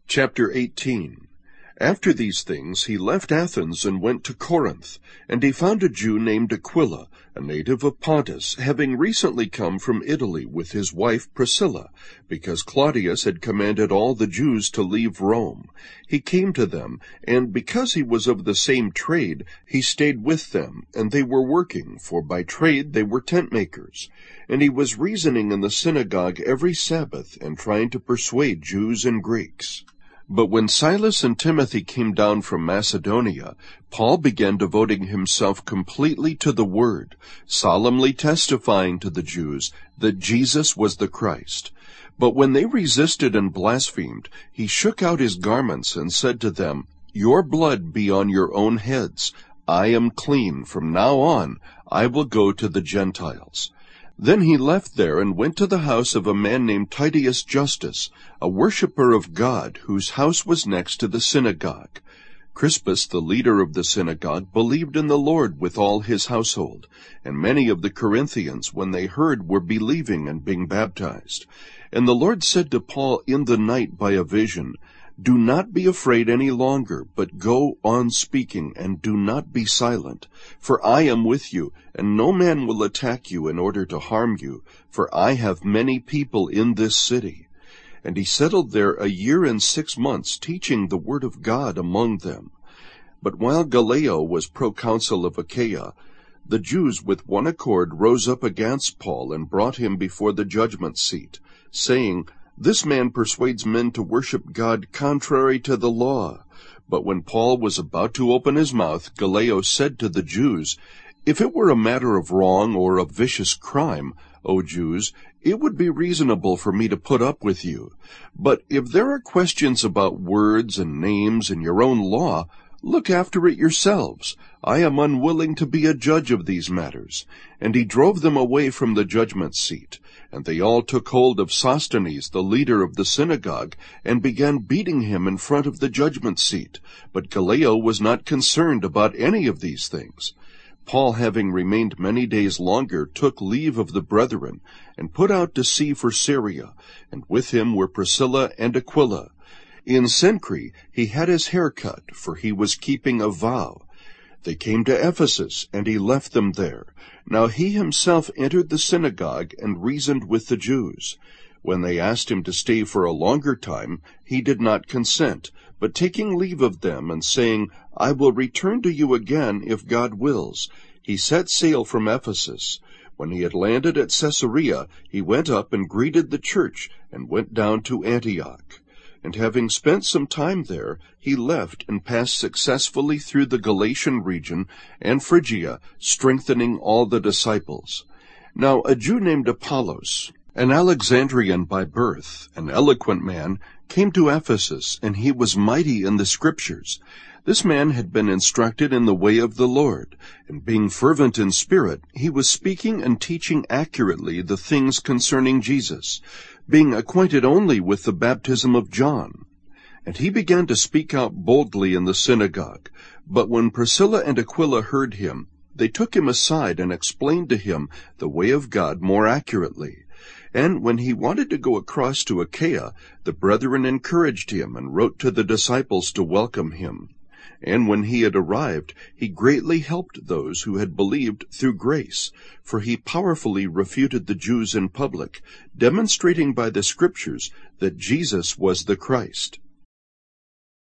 Chapter 18. After these things he left Athens and went to Corinth, and he found a Jew named Aquila, a native of Pontus, having recently come from Italy with his wife Priscilla, because Claudius had commanded all the Jews to leave Rome. He came to them, and because he was of the same trade, he stayed with them, and they were working, for by trade they were tent makers. And he was reasoning in the synagogue every Sabbath, and trying to persuade Jews and Greeks. But when Silas and Timothy came down from Macedonia, Paul began devoting himself completely to the word, solemnly testifying to the Jews that Jesus was the Christ. But when they resisted and blasphemed, he shook out his garments and said to them, "Your blood be on your own heads. I am clean. From now on I will go to the Gentiles." Then he left there and went to the house of a man named Titius Justus, a worshipper of God, whose house was next to the synagogue. Crispus, the leader of the synagogue, believed in the Lord with all his household, and many of the Corinthians, when they heard, were believing and being baptized. And the Lord said to Paul in the night by a vision, "Do not be afraid any longer, but go on speaking, and do not be silent. For I am with you, and no man will attack you in order to harm you, for I have many people in this city." And he settled there 1 year and 6 months, teaching the word of God among them. But while Gallio was proconsul of Achaia, the Jews with one accord rose up against Paul and brought him before the judgment seat, saying, "This man persuades men to worship God contrary to the law." But when Paul was about to open his mouth, Gallio said to the Jews, "If it were a matter of wrong or of vicious crime, O Jews, it would be reasonable for me to put up with you. But if there are questions about words and names in your own law, look after it yourselves. I am unwilling to be a judge of these matters." And he drove them away from the judgment seat. And they all took hold of Sosthenes, the leader of the synagogue, and began beating him in front of the judgment seat. But Gallio was not concerned about any of these things. Paul, having remained many days longer, took leave of the brethren, and put out to sea for Syria, and with him were Priscilla and Aquila. In Cenchreae he had his hair cut, for he was keeping a vow. They came to Ephesus, and he left them there. Now he himself entered the synagogue and reasoned with the Jews. When they asked him to stay for a longer time, he did not consent, but taking leave of them and saying, "I will return to you again if God wills," he set sail from Ephesus. When he had landed at Caesarea, he went up and greeted the church, and went down to Antioch. And having spent some time there, he left and passed successfully through the Galatian region and Phrygia, strengthening all the disciples. Now a Jew named Apollos, an Alexandrian by birth, an eloquent man, came to Ephesus, and he was mighty in the Scriptures. This man had been instructed in the way of the Lord, and being fervent in spirit, he was speaking and teaching accurately the things concerning Jesus, being acquainted only with the baptism of John. And he began to speak out boldly in the synagogue. But when Priscilla and Aquila heard him, they took him aside and explained to him the way of God more accurately. And when he wanted to go across to Achaia, the brethren encouraged him and wrote to the disciples to welcome him. And when he had arrived, he greatly helped those who had believed through grace, for he powerfully refuted the Jews in public, demonstrating by the Scriptures that Jesus was the Christ.